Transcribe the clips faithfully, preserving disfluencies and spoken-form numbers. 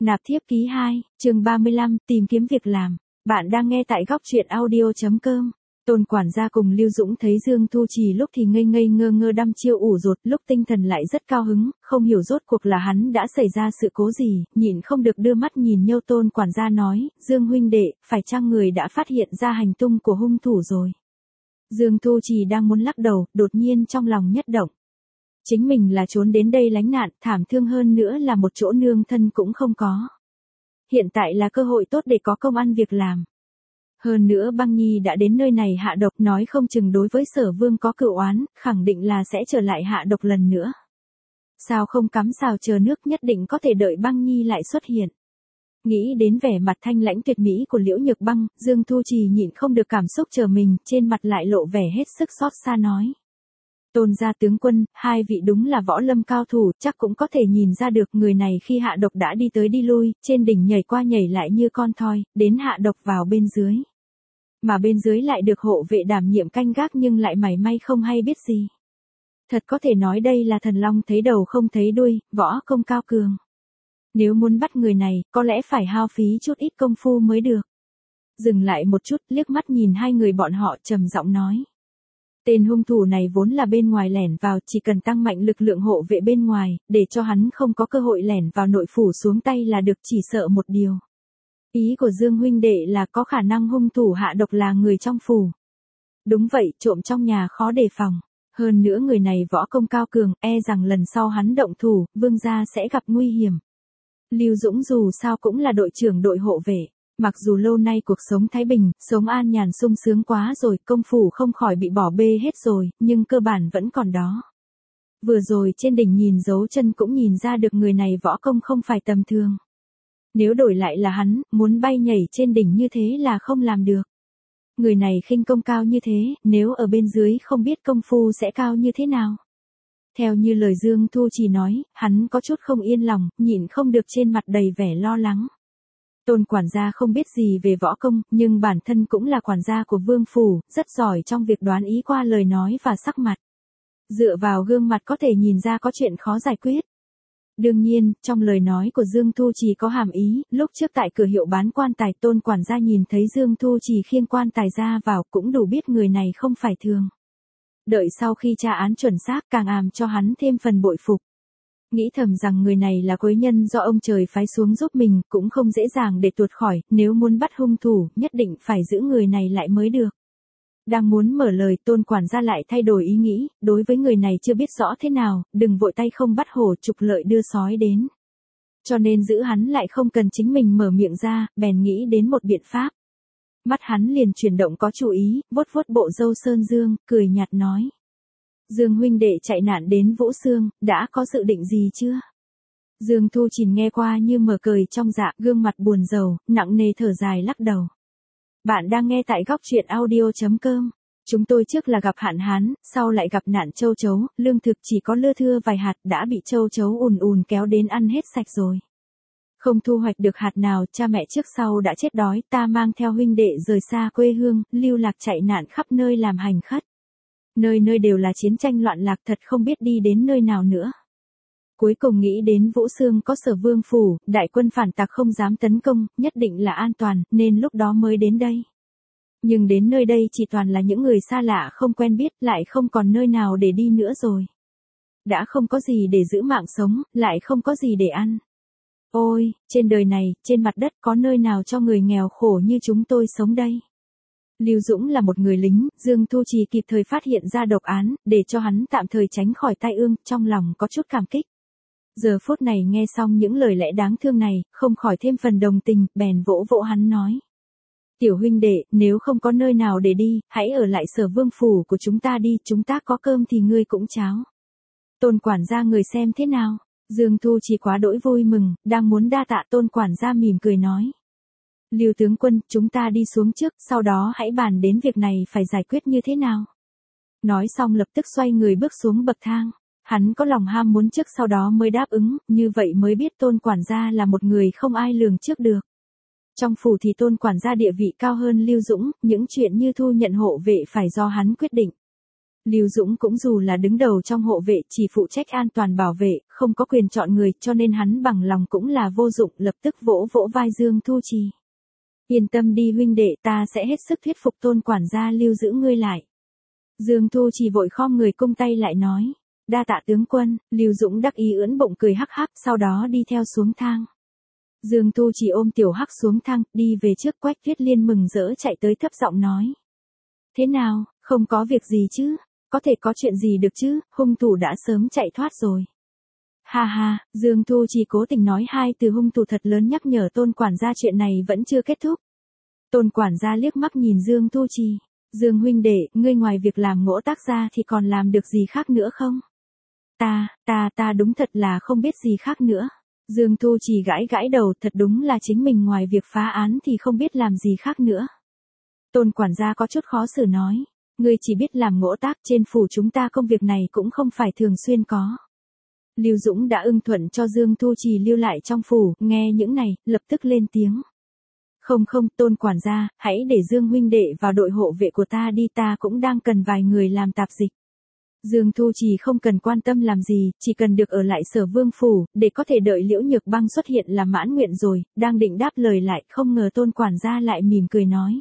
Nạp thiếp ký hai, chương ba mươi lăm, tìm kiếm việc làm. Bạn đang nghe tại góc truyện audio chấm com. Tôn quản gia cùng Lưu Dũng thấy Dương Thu Trì lúc thì ngây ngây ngơ ngơ đăm chiêu ủ rột, lúc tinh thần lại rất cao hứng, không hiểu rốt cuộc là hắn đã xảy ra sự cố gì, nhịn không được đưa mắt nhìn nhau. Tôn quản gia nói, Dương huynh đệ, phải chăng người đã phát hiện ra hành tung của hung thủ rồi? Dương Thu Trì đang muốn lắc đầu, đột nhiên trong lòng nhất động. Chính mình là trốn đến đây lánh nạn, thảm thương hơn nữa là một chỗ nương thân cũng không có. Hiện tại là cơ hội tốt để có công ăn việc làm. Hơn nữa Băng Nhi đã đến nơi này hạ độc, nói không chừng đối với Sở Vương có cựu oán, khẳng định là sẽ trở lại hạ độc lần nữa. Sao không cắm sào chờ nước, nhất định có thể đợi Băng Nhi lại xuất hiện. Nghĩ đến vẻ mặt thanh lãnh tuyệt mỹ của Liễu Nhược Băng, Dương Thu Trì nhịn không được cảm xúc chờ mình, trên mặt lại lộ vẻ hết sức xót xa nói. Tôn gia tướng quân, hai vị đúng là võ lâm cao thủ, chắc cũng có thể nhìn ra được người này khi hạ độc đã đi tới đi lui, trên đỉnh nhảy qua nhảy lại như con thoi, đến hạ độc vào bên dưới. Mà bên dưới lại được hộ vệ đảm nhiệm canh gác nhưng lại mảy may không hay biết gì. Thật có thể nói đây là thần long thấy đầu không thấy đuôi, võ công cao cường. Nếu muốn bắt người này, có lẽ phải hao phí chút ít công phu mới được. Dừng lại một chút, liếc mắt nhìn hai người bọn họ, trầm giọng nói. Tên hung thủ này vốn là bên ngoài lẻn vào, chỉ cần tăng mạnh lực lượng hộ vệ bên ngoài, để cho hắn không có cơ hội lẻn vào nội phủ xuống tay là được, chỉ sợ một điều. Ý của Dương huynh đệ là có khả năng hung thủ hạ độc là người trong phủ. Đúng vậy, trộm trong nhà khó đề phòng. Hơn nữa người này võ công cao cường, e rằng lần sau hắn động thủ, Vương gia sẽ gặp nguy hiểm. Lưu Dũng dù sao cũng là đội trưởng đội hộ vệ. Mặc dù lâu nay cuộc sống thái bình, sống an nhàn sung sướng quá rồi, công phủ không khỏi bị bỏ bê hết rồi, nhưng cơ bản vẫn còn đó. Vừa rồi trên đỉnh nhìn dấu chân cũng nhìn ra được người này võ công không phải tầm thường. Nếu đổi lại là hắn, muốn bay nhảy trên đỉnh như thế là không làm được. Người này khinh công cao như thế, nếu ở bên dưới không biết công phu sẽ cao như thế nào. Theo như lời Dương Thu Trì nói, hắn có chút không yên lòng, nhịn không được trên mặt đầy vẻ lo lắng. Tôn quản gia không biết gì về võ công, nhưng bản thân cũng là quản gia của Vương phủ, rất giỏi trong việc đoán ý qua lời nói và sắc mặt. Dựa vào gương mặt có thể nhìn ra có chuyện khó giải quyết. Đương nhiên, trong lời nói của Dương Thu Trì có hàm ý, lúc trước tại cửa hiệu bán quan tài, Tôn quản gia nhìn thấy Dương Thu Trì khiêng quan tài ra vào cũng đủ biết người này không phải thường. Đợi sau khi tra án chuẩn xác càng làm cho hắn thêm phần bội phục. Nghĩ thầm rằng người này là quấy nhân do ông trời phái xuống giúp mình, cũng không dễ dàng để tuột khỏi, nếu muốn bắt hung thủ, nhất định phải giữ người này lại mới được. Đang muốn mở lời, Tôn quản gia lại thay đổi ý nghĩ, đối với người này chưa biết rõ thế nào, đừng vội tay không bắt hổ trục lợi đưa sói đến. Cho nên giữ hắn lại không cần chính mình mở miệng ra, bèn nghĩ đến một biện pháp. Mắt hắn liền chuyển động có chú ý, vuốt vuốt bộ râu sơn dương, cười nhạt nói. Dương huynh đệ chạy nạn đến Vũ Xương, đã có dự định gì chưa? Dương Thu Trì nghe qua như mở cười trong dạ, gương mặt buồn rầu, nặng nề thở dài lắc đầu. Bạn đang nghe tại góc truyện audio chấm com. Chúng tôi trước là gặp hạn hán, sau lại gặp nạn châu chấu, lương thực chỉ có lưa thưa vài hạt đã bị châu chấu ùn ùn kéo đến ăn hết sạch rồi. Không thu hoạch được hạt nào, cha mẹ trước sau đã chết đói, ta mang theo huynh đệ rời xa quê hương, lưu lạc chạy nạn khắp nơi làm hành khất. Nơi nơi đều là chiến tranh loạn lạc, thật không biết đi đến nơi nào nữa. Cuối cùng nghĩ đến Vũ Xương có Sở Vương phủ, đại quân phản tặc không dám tấn công, nhất định là an toàn, nên lúc đó mới đến đây. Nhưng đến nơi đây chỉ toàn là những người xa lạ không quen biết, lại không còn nơi nào để đi nữa rồi. Đã không có gì để giữ mạng sống, lại không có gì để ăn. Ôi, trên đời này, trên mặt đất có nơi nào cho người nghèo khổ như chúng tôi sống đây? Lưu Dũng là một người lính, Dương Thu Trì kịp thời phát hiện ra độc án, để cho hắn tạm thời tránh khỏi tai ương, trong lòng có chút cảm kích. Giờ phút này nghe xong những lời lẽ đáng thương này, không khỏi thêm phần đồng tình, bèn vỗ vỗ hắn nói. Tiểu huynh đệ, nếu không có nơi nào để đi, hãy ở lại Sở Vương phủ của chúng ta đi, chúng ta có cơm thì ngươi cũng cháo. Tôn quản gia người xem thế nào? Dương Thu Trì quá đỗi vui mừng, đang muốn đa tạ. Tôn quản gia mỉm cười nói. Lưu tướng quân, chúng ta đi xuống trước, sau đó hãy bàn đến việc này phải giải quyết như thế nào. Nói xong lập tức xoay người bước xuống bậc thang. Hắn có lòng ham muốn trước sau đó mới đáp ứng, như vậy mới biết Tôn quản gia là một người không ai lường trước được. Trong phủ thì Tôn quản gia địa vị cao hơn Lưu Dũng, những chuyện như thu nhận hộ vệ phải do hắn quyết định. Lưu Dũng cũng dù là đứng đầu trong hộ vệ chỉ phụ trách an toàn bảo vệ, không có quyền chọn người cho nên hắn bằng lòng cũng là vô dụng, lập tức vỗ vỗ vai Dương Thu Trì. Yên tâm đi huynh đệ, ta sẽ hết sức thuyết phục Tôn quản gia lưu giữ ngươi lại. Dương Thu Trì vội khom người cung tay lại nói. Đa tạ tướng quân, Lưu Dũng đắc ý ưỡn bụng cười hắc hắc, sau đó đi theo xuống thang. Dương Thu Trì ôm Tiểu Hắc xuống thang, đi về trước. Quách Tuyết Liên mừng rỡ chạy tới thấp giọng nói. Thế nào, không có việc gì chứ, có thể có chuyện gì được chứ, hung thủ đã sớm chạy thoát rồi. Ha ha, Dương Thu Trì cố tình nói hai từ hung thủ thật lớn nhắc nhở Tôn quản gia chuyện này vẫn chưa kết thúc. Tôn quản gia liếc mắt nhìn Dương Thu Trì. Dương huynh đệ, ngươi ngoài việc làm ngỗ tác ra thì còn làm được gì khác nữa không? Ta, ta, ta đúng thật là không biết gì khác nữa. Dương Thu Trì gãi gãi đầu, thật đúng là chính mình ngoài việc phá án thì không biết làm gì khác nữa. Tôn quản gia có chút khó xử nói. Ngươi chỉ biết làm ngỗ tác, trên phủ chúng ta công việc này cũng không phải thường xuyên có. Lưu Dũng đã ưng thuận cho Dương Thu Trì lưu lại trong phủ, nghe những này, lập tức lên tiếng. Không không, Tôn quản gia, hãy để Dương huynh đệ vào đội hộ vệ của ta đi, ta cũng đang cần vài người làm tạp dịch. Dương Thu Trì không cần quan tâm làm gì, chỉ cần được ở lại Sở Vương phủ, để có thể đợi Liễu Nhược Băng xuất hiện là mãn nguyện rồi, đang định đáp lời lại, không ngờ Tôn quản gia lại mỉm cười nói.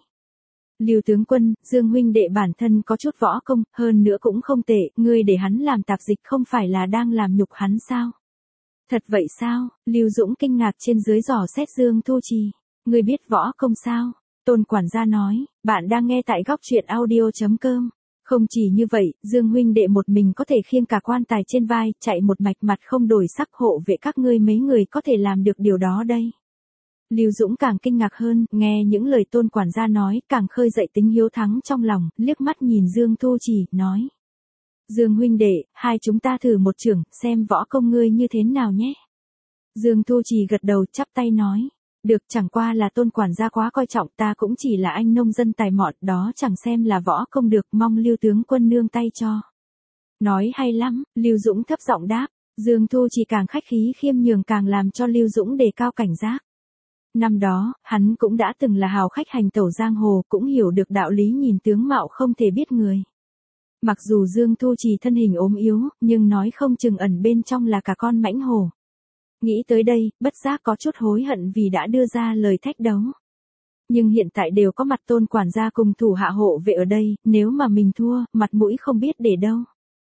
Lưu tướng quân, Dương huynh đệ bản thân có chút võ công, hơn nữa cũng không tệ, ngươi để hắn làm tạp dịch không phải là đang làm nhục hắn sao? Thật vậy sao? Lưu Dũng kinh ngạc trên dưới dò xét Dương Thu Trì. Ngươi biết võ công sao? Tôn quản gia nói, bạn đang nghe tại góc truyện audio chấm com. Không chỉ như vậy, Dương huynh đệ một mình có thể khiêng cả quan tài trên vai, chạy một mạch mặt không đổi sắc, hộ vệ các ngươi mấy người có thể làm được điều đó đây. Lưu Dũng càng kinh ngạc hơn, nghe những lời Tôn quản gia nói, càng khơi dậy tính hiếu thắng trong lòng, liếc mắt nhìn Dương Thu Trì, nói. Dương huynh đệ, hai chúng ta thử một chưởng, xem võ công ngươi như thế nào nhé. Dương Thu Trì gật đầu chắp tay nói. Được, chẳng qua là Tôn quản gia quá coi trọng, ta cũng chỉ là anh nông dân tài mọn, đó chẳng xem là võ công được, mong Lưu tướng quân nương tay cho. Nói hay lắm, Lưu Dũng thấp giọng đáp. Dương Thu Trì càng khách khí khiêm nhường càng làm cho Lưu Dũng đề cao cảnh giác. Năm đó, hắn cũng đã từng là hào khách hành tẩu giang hồ, cũng hiểu được đạo lý nhìn tướng mạo không thể biết người. Mặc dù Dương Thu Trì thân hình ốm yếu, nhưng nói không chừng ẩn bên trong là cả con mãnh hổ. Nghĩ tới đây, bất giác có chút hối hận vì đã đưa ra lời thách đấu. Nhưng hiện tại đều có mặt Tôn quản gia cùng thủ hạ hộ vệ ở đây, nếu mà mình thua, mặt mũi không biết để đâu.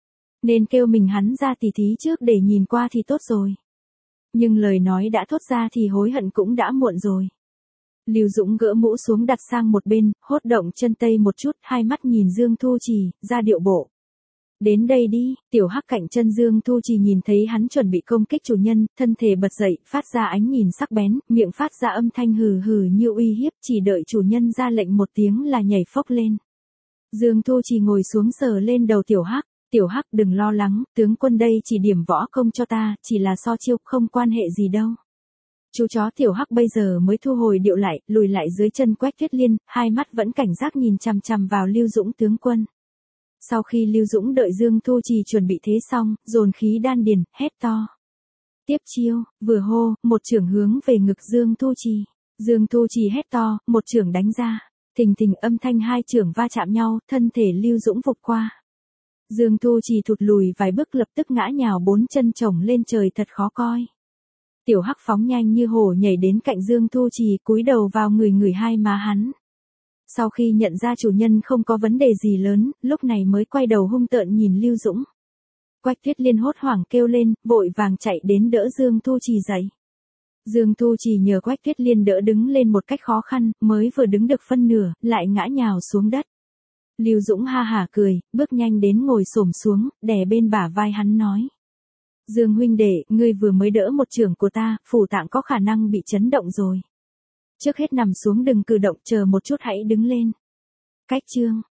Nên kêu mình hắn ra tỉ thí trước để nhìn qua thì tốt rồi. Nhưng lời nói đã thốt ra thì hối hận cũng đã muộn rồi. Lưu Dũng gỡ mũ xuống đặt sang một bên, hốt động chân tây một chút, hai mắt nhìn Dương Thu Trì, ra điệu bộ. Đến đây đi, Tiểu Hắc cạnh chân Dương Thu Trì nhìn thấy hắn chuẩn bị công kích chủ nhân, thân thể bật dậy, phát ra ánh nhìn sắc bén, miệng phát ra âm thanh hừ hừ như uy hiếp, chỉ đợi chủ nhân ra lệnh một tiếng là nhảy phốc lên. Dương Thu Trì ngồi xuống sờ lên đầu Tiểu Hắc. Tiểu Hắc đừng lo lắng, tướng quân đây chỉ điểm võ công cho ta, chỉ là so chiêu, không quan hệ gì đâu. Chú chó Tiểu Hắc bây giờ mới thu hồi điệu lại, lùi lại dưới chân Quách Tuyết Liên, hai mắt vẫn cảnh giác nhìn chằm chằm vào Lưu Dũng tướng quân. Sau khi Lưu Dũng đợi Dương Thu Trì chuẩn bị thế xong, dồn khí đan điền, hét to. Tiếp chiêu, vừa hô, một chưởng hướng về ngực Dương Thu Trì. Dương Thu Trì hét to, một chưởng đánh ra. Thình thình âm thanh hai chưởng va chạm nhau, thân thể Lưu Dũng vụt qua. Dương Thu Trì thụt lùi vài bước lập tức ngã nhào bốn chân chồng lên trời thật khó coi. Tiểu Hắc phóng nhanh như hổ nhảy đến cạnh Dương Thu Trì cúi đầu vào người người hai má hắn. Sau khi nhận ra chủ nhân không có vấn đề gì lớn, lúc này mới quay đầu hung tợn nhìn Lưu Dũng. Quách Tuyết Liên hốt hoảng kêu lên, vội vàng chạy đến đỡ Dương Thu Trì dậy. Dương Thu Trì nhờ Quách Tuyết Liên đỡ đứng lên một cách khó khăn, mới vừa đứng được phân nửa, lại ngã nhào xuống đất. Lưu Dũng ha hả cười, bước nhanh đến ngồi xổm xuống, đè bên bả vai hắn nói. Dương huynh đệ, ngươi vừa mới đỡ một chưởng của ta, phủ tạng có khả năng bị chấn động rồi. Trước hết nằm xuống đừng cử động, chờ một chút hãy đứng lên. Cách chương.